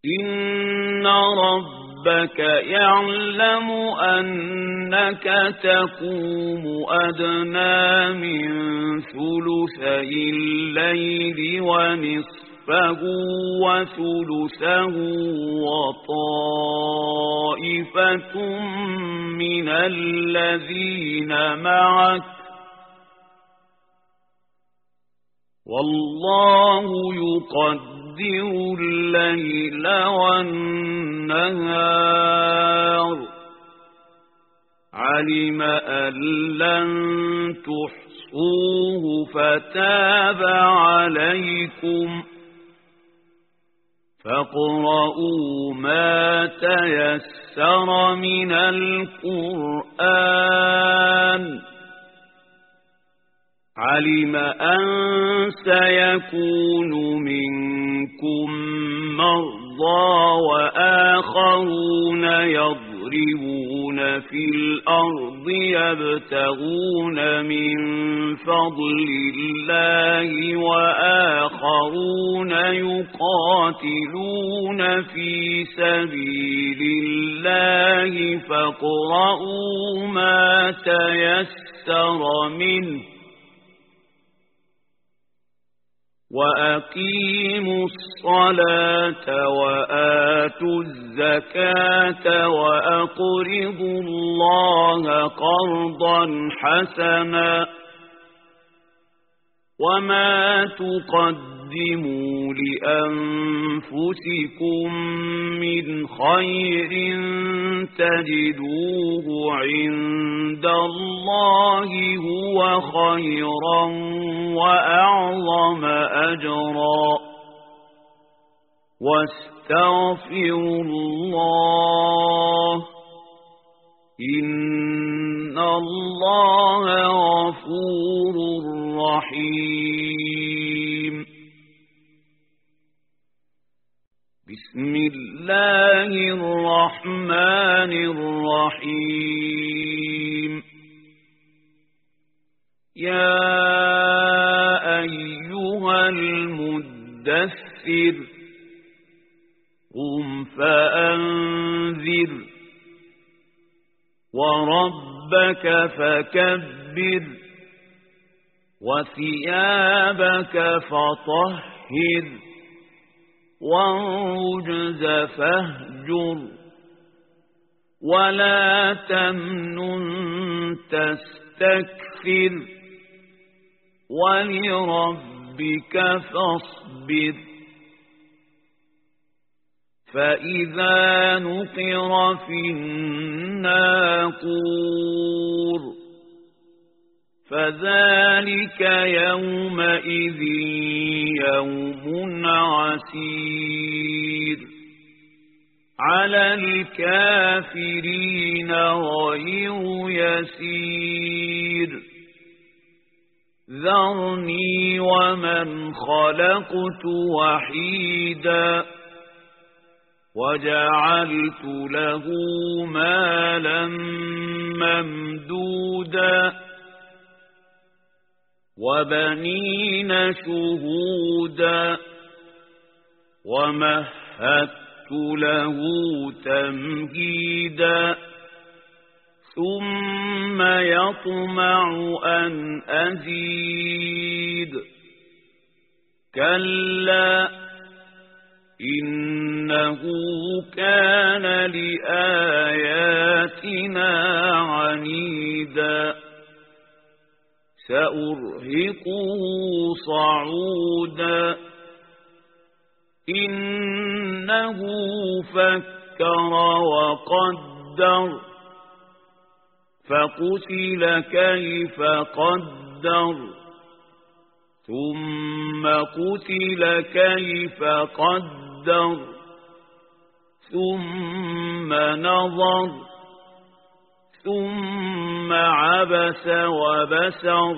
إن ربك يعلم أنك تقوم أدنى من ثلثي الليل ونصفه وثلثه وطائفة من الذين معك والله يقدر الليل والنهار علم أن لن تحصوه فتاب عليكم فاقرؤوا ما تيسر من القرآن علم أن سيكون منكم مرضى وآخرون يضربون في الأرض يبتغون من فضل الله وآخرون يقاتلون في سبيل الله فاقرؤوا ما تيسر منه وأقيموا الصلاة وآتوا الزكاة وأقرضوا الله قرضا حسنا وما تقدموا لأنفسكم من خير تجدوه عند الله هو خيرا وأعظم أجرا واستغفروا الله إن الله غفور رحيم بسم الله الرحمن الرحيم يا أيها المدثر قم فأنذر وربك فكبر وثيابك فطهر والرجز فاهجر ولا تمنن تستكثر ولربك فاصبر فإذا نقر في الناقور فذلك يومئذ يوم عسير على الكافرين غير يسير ذرني ومن خلقت وحيدا وجعلت له مالا ممدودا وبنين شهودا ومهدت له تمهيدا ثم يطمع أن أزيد كلا إنه كان لآياتنا عنيدا سأرهقه صعودا إنه فكر وقدر فقتل كيف قدر ثم قتل كيف قدر ثم نظر ثم عبس وبسر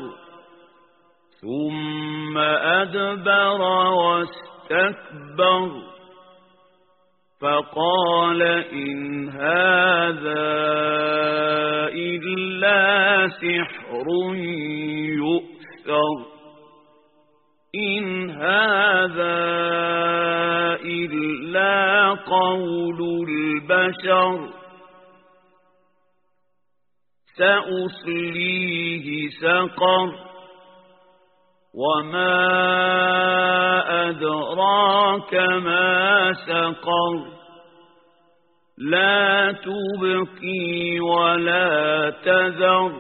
ثم أدبر واستكبر فقال إن هذا إلا سحر يؤثر إن هذا إلا قول البشر سأصليه سقر وما أدراك ما سقر لا تبقي ولا تذر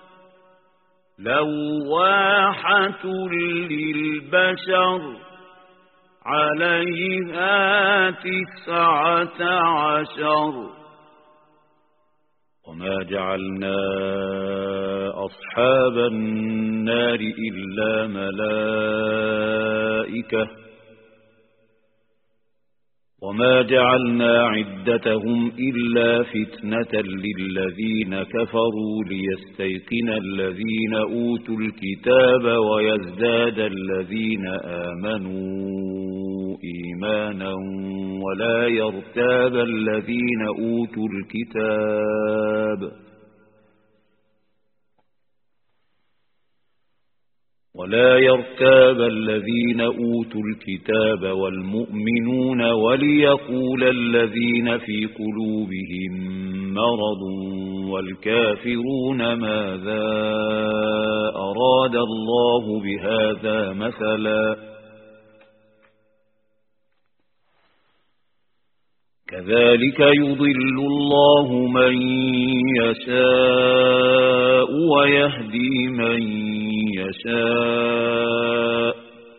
لواحة للبشر عليها 19. وما جعلنا أصحاب النار إلا ملائكة وما جعلنا عدتهم إلا فتنة للذين كفروا ليستيقن الذين أوتوا الكتاب ويزداد الذين آمنوا إيمانا ولا يرتاب الذين أوتوا الكتاب والمؤمنون وليقول الذين في قلوبهم مرض والكافرون ماذا أراد الله بهذا مثلا كذلك يضل الله من يشاء ويهدي من يشاء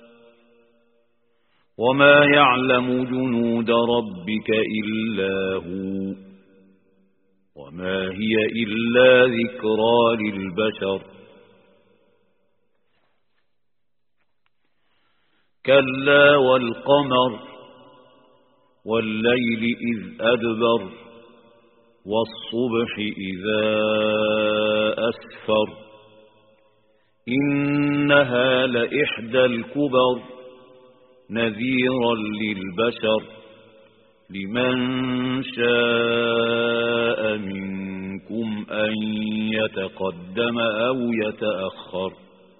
وما يعلم جنود ربك إلا هو وما هي إلا ذكرى للبشر كلا والقمر والليل إذ أدبر والصبح إذا أسفر إنها لإحدى الكبر نذيرا للبشر لمن شاء منكم أن يتقدم أو يتأخر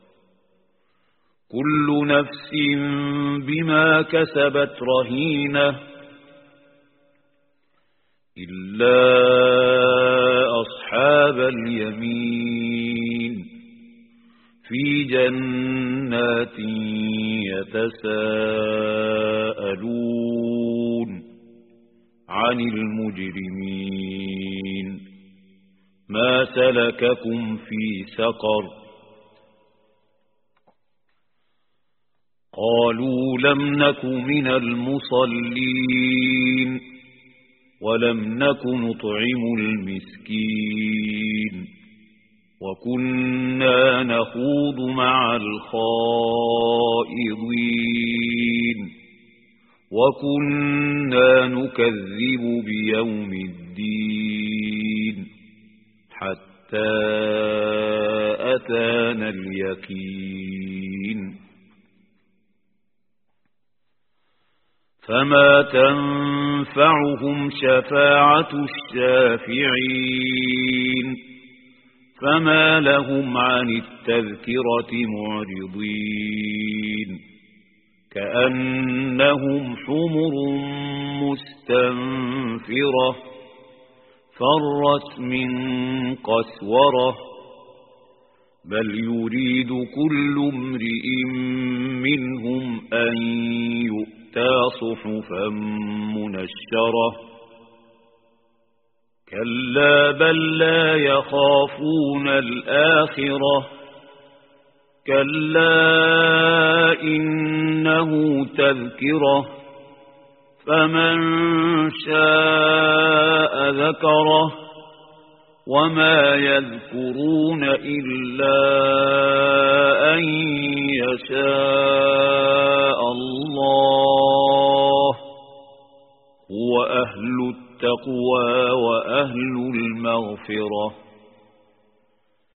كل نفس بما كسبت رهينة إلا أصحاب اليمين في جنات يتساءلون عن المجرمين ما سلككم في سقر قالوا لم نك من المصلين ولم نك نطعم المسكين وكنا نخوض مع الخائضين وكنا نكذب بيوم الدين حتى أتانا اليقين فما تنفعهم شفاعة الشافعين فما لهم عن التذكرة معرضين كأنهم حمر مستنفرة فرت من قسورة بل يريد كل امرئ منهم أن يؤتى صحفا منشرة كلا بل لا يخافون الآخرة كلا إنه تذكرة فمن شاء ذكره وما يذكرون إلا أن يشاء الله هو أهل التقوى وأهل المغفرة